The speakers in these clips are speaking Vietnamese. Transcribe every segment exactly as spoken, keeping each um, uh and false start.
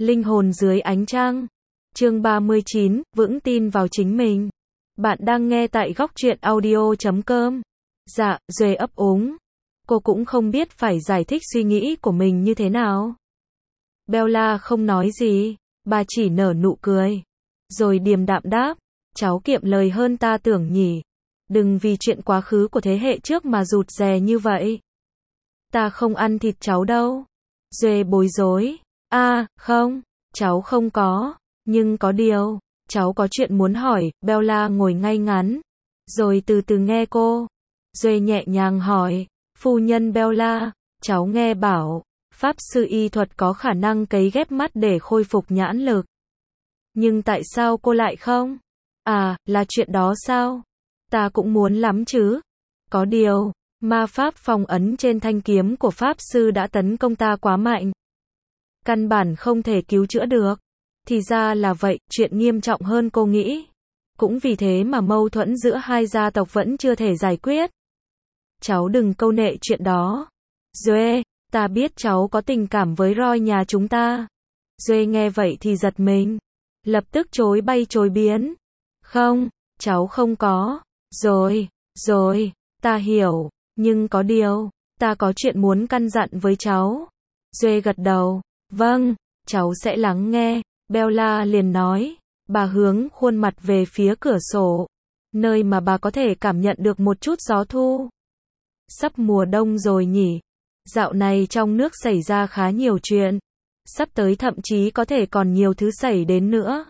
Linh hồn dưới ánh trăng. Chương ba mươi chín, vững tin vào chính mình. Bạn đang nghe tại góc truyện audio chấm com. Dạ, Duệ ấp úng. Cô cũng không biết phải giải thích suy nghĩ của mình như thế nào. Bella không nói gì, bà chỉ nở nụ cười. Rồi điềm đạm đáp, cháu kiệm lời hơn ta tưởng nhỉ. Đừng vì chuyện quá khứ của thế hệ trước mà rụt rè như vậy. Ta không ăn thịt cháu đâu. Duệ bối rối. À, không, cháu không có. Nhưng có điều, cháu có chuyện muốn hỏi. Bella ngồi ngay ngắn, rồi từ từ nghe cô. Duệ nhẹ nhàng hỏi, phu nhân Bella, cháu nghe bảo, pháp sư y thuật có khả năng cấy ghép mắt để khôi phục nhãn lực. Nhưng tại sao cô lại không? À, là chuyện đó sao? Ta cũng muốn lắm chứ. Có điều, ma pháp phong ấn trên thanh kiếm của pháp sư đã tấn công ta quá mạnh. Căn bản không thể cứu chữa được. Thì ra là vậy, chuyện nghiêm trọng hơn cô nghĩ. Cũng vì thế mà mâu thuẫn giữa hai gia tộc vẫn chưa thể giải quyết. Cháu đừng câu nệ chuyện đó. Duệ, ta biết cháu có tình cảm với Roy nhà chúng ta. Duệ nghe vậy thì giật mình. Lập tức chối bay chối biến. Không, cháu không có. Rồi, rồi, ta hiểu. Nhưng có điều, ta có chuyện muốn căn dặn với cháu. Duệ gật đầu. Vâng, cháu sẽ lắng nghe. Bella liền nói. Bà hướng khuôn mặt về phía cửa sổ, nơi mà bà có thể cảm nhận được một chút gió thu. Sắp mùa đông rồi nhỉ. Dạo này trong nước xảy ra khá nhiều chuyện. Sắp tới thậm chí có thể còn nhiều thứ xảy đến nữa.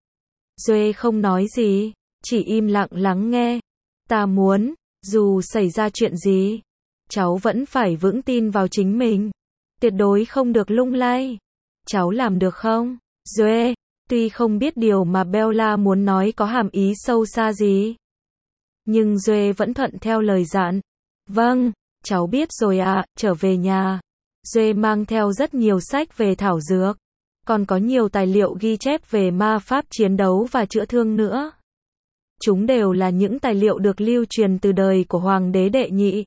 Duệ không nói gì, chỉ im lặng lắng nghe. Ta muốn, dù xảy ra chuyện gì, cháu vẫn phải vững tin vào chính mình. Tuyệt đối không được lung lay. Cháu làm được không? Duệ, tuy không biết điều mà Bella muốn nói có hàm ý sâu xa gì, nhưng Duệ vẫn thuận theo lời dặn. Vâng, cháu biết rồi ạ. Trở về nhà, Duệ mang theo rất nhiều sách về thảo dược, còn có nhiều tài liệu ghi chép về ma pháp chiến đấu và chữa thương nữa. Chúng đều là những tài liệu được lưu truyền từ đời của Hoàng đế đệ nhị,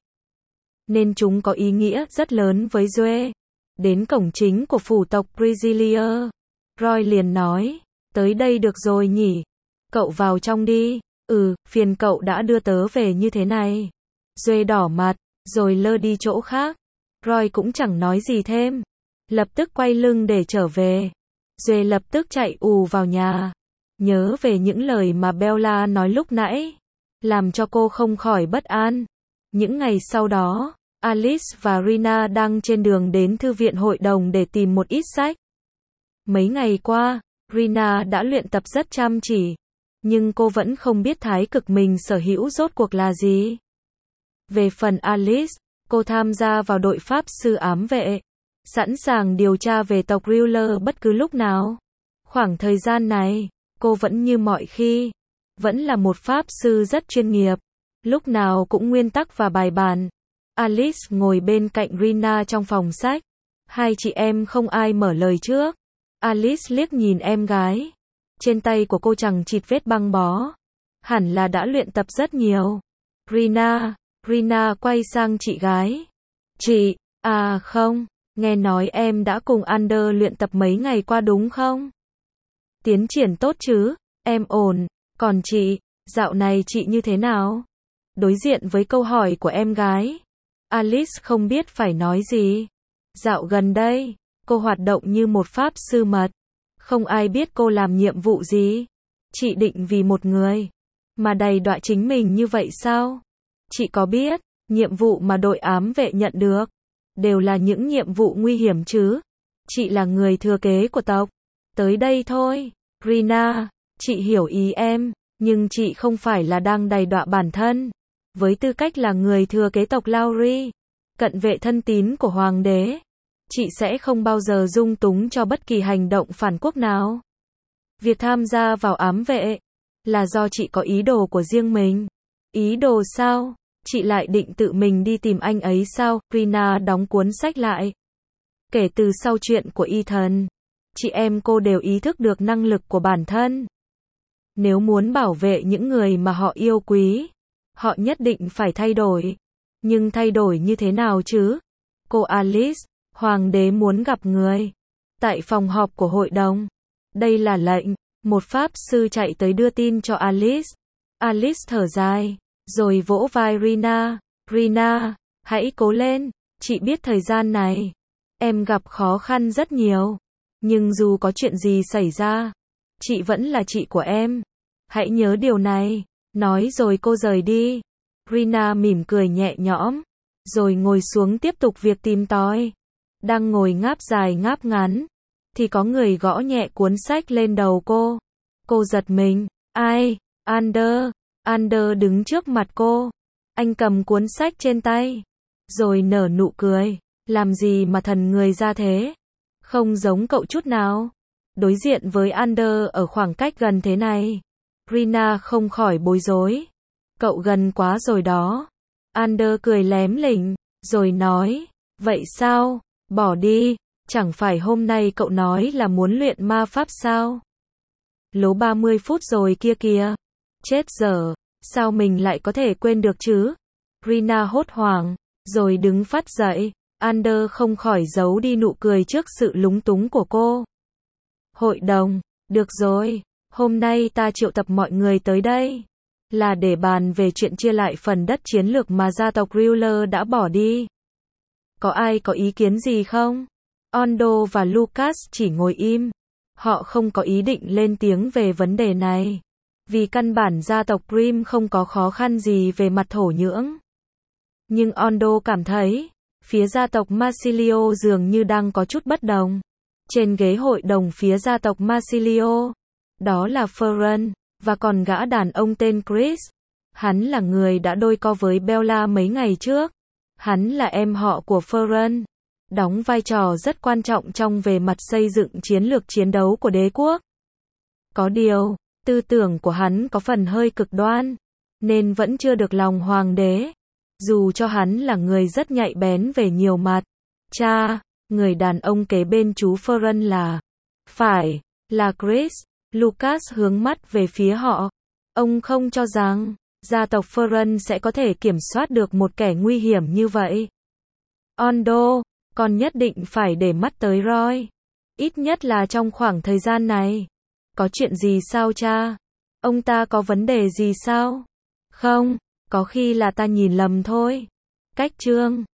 nên chúng có ý nghĩa rất lớn với Duệ. Đến cổng chính của phủ tộc Brisilier, Roy liền nói, tới đây được rồi nhỉ? Cậu vào trong đi. Ừ, phiền cậu đã đưa tớ về như thế này. Duệ đỏ mặt, rồi lơ đi chỗ khác. Roy cũng chẳng nói gì thêm, lập tức quay lưng để trở về. Duệ lập tức chạy ù vào nhà, nhớ về những lời mà Bella nói lúc nãy, làm cho cô không khỏi bất an. Những ngày sau đó, Alice và Rina đang trên đường đến thư viện hội đồng để tìm một ít sách. Mấy ngày qua, Rina đã luyện tập rất chăm chỉ, nhưng cô vẫn không biết thái cực mình sở hữu rốt cuộc là gì. Về phần Alice, cô tham gia vào đội pháp sư ám vệ, sẵn sàng điều tra về tộc Ruler bất cứ lúc nào. Khoảng thời gian này, cô vẫn như mọi khi, vẫn là một pháp sư rất chuyên nghiệp, lúc nào cũng nguyên tắc và bài bản. Alice ngồi bên cạnh Rina trong phòng sách. Hai chị em không ai mở lời trước. Alice liếc nhìn em gái. Trên tay của cô chẳng chịt vết băng bó. Hẳn là đã luyện tập rất nhiều. Rina, Rina quay sang chị gái. Chị, à không, nghe nói em đã cùng Ander luyện tập mấy ngày qua đúng không? Tiến triển tốt chứ, em ổn, còn chị, dạo này chị như thế nào? Đối diện với câu hỏi của em gái, Alice không biết phải nói gì. Dạo gần đây, cô hoạt động như một pháp sư mật. Không ai biết cô làm nhiệm vụ gì. Chị định vì một người mà đầy đọa chính mình như vậy sao? Chị có biết, nhiệm vụ mà đội ám vệ nhận được đều là những nhiệm vụ nguy hiểm chứ? Chị là người thừa kế của tộc. Tới đây thôi, Rina, chị hiểu ý em, nhưng chị không phải là đang đầy đọa bản thân. Với tư cách là người thừa kế tộc Lowry, cận vệ thân tín của Hoàng đế, chị sẽ không bao giờ dung túng cho bất kỳ hành động phản quốc nào. Việc tham gia vào ám vệ là do chị có ý đồ của riêng mình. Ý đồ sao? Chị lại định tự mình đi tìm anh ấy sao? Rina đóng cuốn sách lại. Kể từ sau chuyện của Ethan, chị em cô đều ý thức được năng lực của bản thân. Nếu muốn bảo vệ những người mà họ yêu quý, họ nhất định phải thay đổi. Nhưng thay đổi như thế nào chứ? Cô Alice, Hoàng đế muốn gặp người. tại phòng họp của hội đồng. Đây là lệnh. Một pháp sư chạy tới đưa tin cho Alice. Alice thở dài, rồi vỗ vai Rina. Rina, hãy cố lên, chị biết thời gian này, em gặp khó khăn rất nhiều. Nhưng dù có chuyện gì xảy ra, chị vẫn là chị của em. Hãy nhớ điều này. Nói rồi cô rời đi. Rina mỉm cười nhẹ nhõm, rồi ngồi xuống tiếp tục việc tìm tòi. Đang ngồi ngáp dài ngáp ngắn, thì có người gõ nhẹ cuốn sách lên đầu cô. Cô giật mình. Ai? Ander. Ander đứng trước mặt cô. Anh cầm cuốn sách trên tay, rồi nở nụ cười. Làm gì mà thần người ra thế? Không giống cậu chút nào. Đối diện với Ander ở khoảng cách gần thế này, Rina không khỏi bối rối. Cậu gần quá rồi đó. Ander cười lém lỉnh, rồi nói, vậy sao? Bỏ đi, chẳng phải hôm nay cậu nói là muốn luyện ma pháp sao? Lố ba mươi phút rồi kia kìa. Chết dở, sao mình lại có thể quên được chứ? Rina hốt hoảng, rồi đứng phắt dậy. Ander không khỏi giấu đi nụ cười trước sự lúng túng của cô. Hội đồng, được rồi, hôm nay ta triệu tập mọi người tới đây, là để bàn về chuyện chia lại phần đất chiến lược mà gia tộc Ruler đã bỏ đi. Có ai có ý kiến gì không? Ondo và Lucas chỉ ngồi im. Họ không có ý định lên tiếng về vấn đề này, vì căn bản gia tộc Grimm không có khó khăn gì về mặt thổ nhưỡng. Nhưng Ondo cảm thấy, phía gia tộc Marsilio dường như đang có chút bất đồng. Trên ghế hội đồng phía gia tộc Marsilio, đó là Ferran, và còn gã đàn ông tên Chris. Hắn là người đã đôi co với Bella mấy ngày trước. Hắn là em họ của Ferran, đóng vai trò rất quan trọng trong về mặt xây dựng chiến lược chiến đấu của đế quốc. Có điều, tư tưởng của hắn có phần hơi cực đoan, nên vẫn chưa được lòng hoàng đế, dù cho hắn là người rất nhạy bén về nhiều mặt. Cha, người đàn ông kế bên chú Ferran là, phải, là Chris. Lucas hướng mắt về phía họ. Ông không cho rằng gia tộc Ferran sẽ có thể kiểm soát được một kẻ nguy hiểm như vậy. Ondo, con nhất định phải để mắt tới Roy, ít nhất là trong khoảng thời gian này. Có chuyện gì sao cha? Ông ta có vấn đề gì sao? Không, có khi là ta nhìn lầm thôi. Cách chương